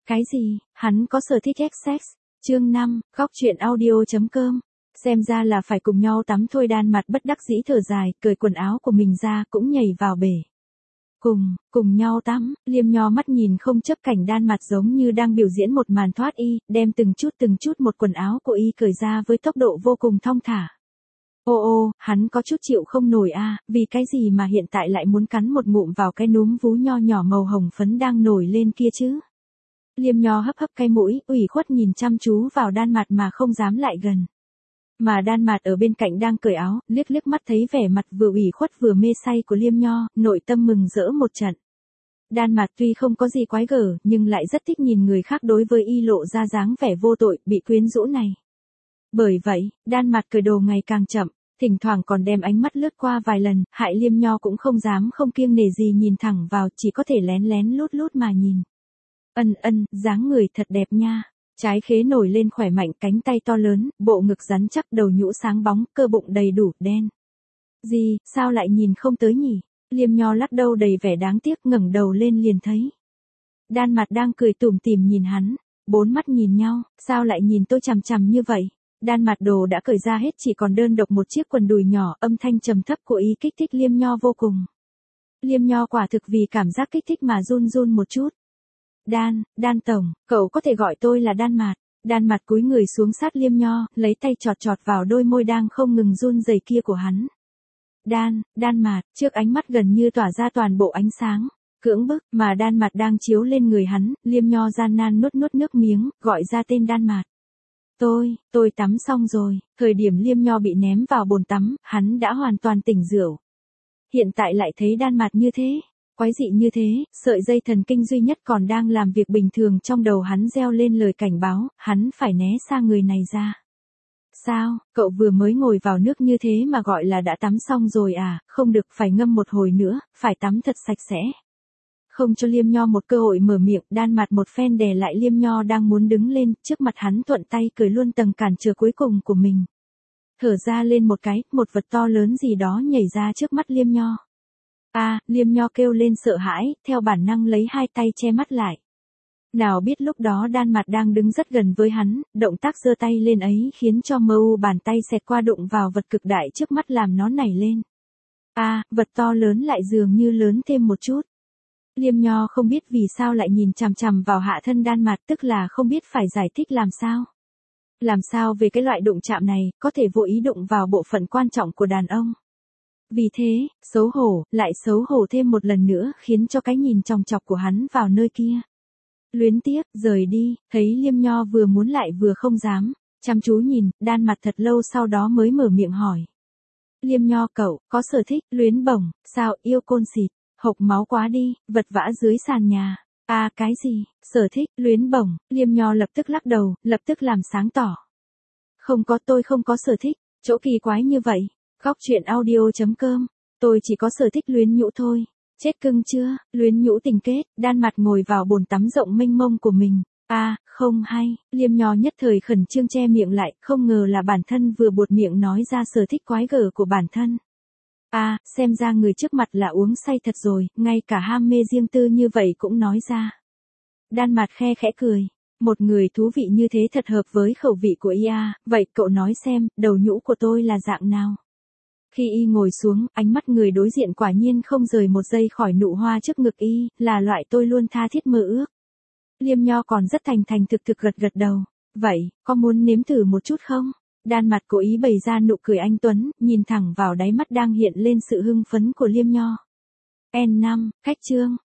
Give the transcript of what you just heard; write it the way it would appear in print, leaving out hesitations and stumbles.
Cái gì, hắn có sở thích sex? Chương 5, góc truyện audio.com. Xem ra là phải cùng nhau tắm thôi. Đan Mặt bất đắc dĩ thở dài, cởi quần áo của mình ra, cũng nhảy vào bể. Cùng nhau tắm, Liêm Nho mắt nhìn không chấp cảnh Đan Mặt giống như đang biểu diễn một màn thoát y, đem từng chút một quần áo của y cởi ra với tốc độ vô cùng thong thả. Ô, hắn có chút chịu không nổi vì cái gì mà hiện tại lại muốn cắn một ngụm vào cái núm vú nho nhỏ màu hồng phấn đang nổi lên kia chứ. Liêm Nho hấp cái mũi, ủy khuất nhìn chăm chú vào Đan Mặt mà không dám lại gần. Mà Đan Mặt ở bên cạnh đang cởi áo, liếc mắt thấy vẻ mặt vừa ủy khuất vừa mê say của Liêm Nho, nội tâm mừng rỡ một trận. Đan Mặt tuy không có gì quái gở, nhưng lại rất thích nhìn người khác đối với y lộ ra dáng vẻ vô tội, bị quyến rũ này. Bởi vậy, Đan Mặt cởi đồ ngày càng chậm, thỉnh thoảng còn đem ánh mắt lướt qua vài lần, hại Liêm Nho cũng không dám không kiêng nể gì nhìn thẳng vào, chỉ có thể lén lút mà nhìn. Dáng người thật đẹp nha. Trái khế nổi lên khỏe mạnh, cánh tay to lớn, bộ ngực rắn chắc, đầu nhũ sáng bóng, cơ bụng đầy đủ, đen. Gì, sao lại nhìn không tới nhỉ? Liêm Nho lắc đầu đầy vẻ đáng tiếc, ngẩng đầu lên liền thấy Đan Mặt đang cười tủm tỉm nhìn hắn, bốn mắt nhìn nhau, sao lại nhìn tôi chằm chằm như vậy? Đan Mặt đồ đã cởi ra hết, chỉ còn đơn độc một chiếc quần đùi nhỏ, âm thanh trầm thấp của ý kích thích Liêm Nho vô cùng. Liêm Nho quả thực vì cảm giác kích thích mà run một chút. Đan tổng, cậu có thể gọi tôi là Đan Mặt. Đan Mặt cúi người xuống sát Liêm Nho, lấy tay chọt vào đôi môi đang không ngừng run rẩy kia của hắn. Đan Mặt, trước ánh mắt gần như tỏa ra toàn bộ ánh sáng, cưỡng bức, mà Đan Mặt đang chiếu lên người hắn, Liêm Nho gian nan nuốt nước miếng, gọi ra tên Đan Mặt. Tôi tắm xong rồi. Thời điểm Liêm Nho bị ném vào bồn tắm, hắn đã hoàn toàn tỉnh rượu. Hiện tại lại thấy Đan Mặt như thế, quái dị như thế, sợi dây thần kinh duy nhất còn đang làm việc bình thường trong đầu hắn reo lên lời cảnh báo, hắn phải né xa người này ra. Sao, cậu vừa mới ngồi vào nước như thế mà gọi là đã tắm xong rồi à? Không được, phải ngâm một hồi nữa, phải tắm thật sạch sẽ. Không cho Liêm Nho một cơ hội mở miệng, Đan Mặt một phen đè lại Liêm Nho đang muốn đứng lên, trước mặt hắn thuận tay cởi luôn tầng cản trở cuối cùng của mình. Thở ra lên một cái, một vật to lớn gì đó nhảy ra trước mắt Liêm Nho. Liêm Nho kêu lên sợ hãi, theo bản năng lấy hai tay che mắt lại. Nào biết lúc đó Đan Mặt đang đứng rất gần với hắn, động tác giơ tay lên ấy khiến cho bàn tay xẹt qua đụng vào vật cực đại trước mắt làm nó nảy lên. Vật to lớn lại dường như lớn thêm một chút. Liêm Nho không biết vì sao lại nhìn chằm chằm vào hạ thân Đan Mặt, tức là không biết phải giải thích làm sao. Làm sao về cái loại đụng chạm này, có thể vô ý đụng vào bộ phận quan trọng của đàn ông. Vì thế, xấu hổ, lại xấu hổ thêm một lần nữa khiến cho cái nhìn chòng chọc của hắn vào nơi kia. Luyến tiếc, rời đi, thấy Liêm Nho vừa muốn lại vừa không dám, chăm chú nhìn, Đan Mặt thật lâu sau đó mới mở miệng hỏi. Liêm Nho cậu, có sở thích, luyến bổng, sao, yêu côn xịt, hộc máu quá đi, vật vã dưới sàn nhà. Cái gì, sở thích, luyến bổng, Liêm Nho lập tức lắc đầu, lập tức làm sáng tỏ. Tôi không có sở thích, chỗ kỳ quái như vậy. Góc truyện audio.com, tôi chỉ có sở thích luyến nhũ thôi. Chết cưng chưa, luyến nhũ tình kết, Đan Mặt ngồi vào bồn tắm rộng mênh mông của mình. Không hay, Liêm Nho nhất thời khẩn trương che miệng lại, không ngờ là bản thân vừa buột miệng nói ra sở thích quái gở của bản thân. Xem ra người trước mặt là uống say thật rồi, ngay cả ham mê riêng tư như vậy cũng nói ra. Đan Mặt khẽ cười. Một người thú vị như thế thật hợp với khẩu vị của y. Vậy cậu nói xem, đầu nhũ của tôi là dạng nào? Khi y ngồi xuống, ánh mắt người đối diện quả nhiên không rời một giây khỏi nụ hoa trước ngực y, là loại tôi luôn tha thiết mơ ước. Liêm Nho còn rất thành thực gật đầu. Vậy, có muốn nếm thử một chút không? Đan Mặt cố ý bày ra nụ cười anh tuấn, nhìn thẳng vào đáy mắt đang hiện lên sự hưng phấn của Liêm Nho. N5, khách chương.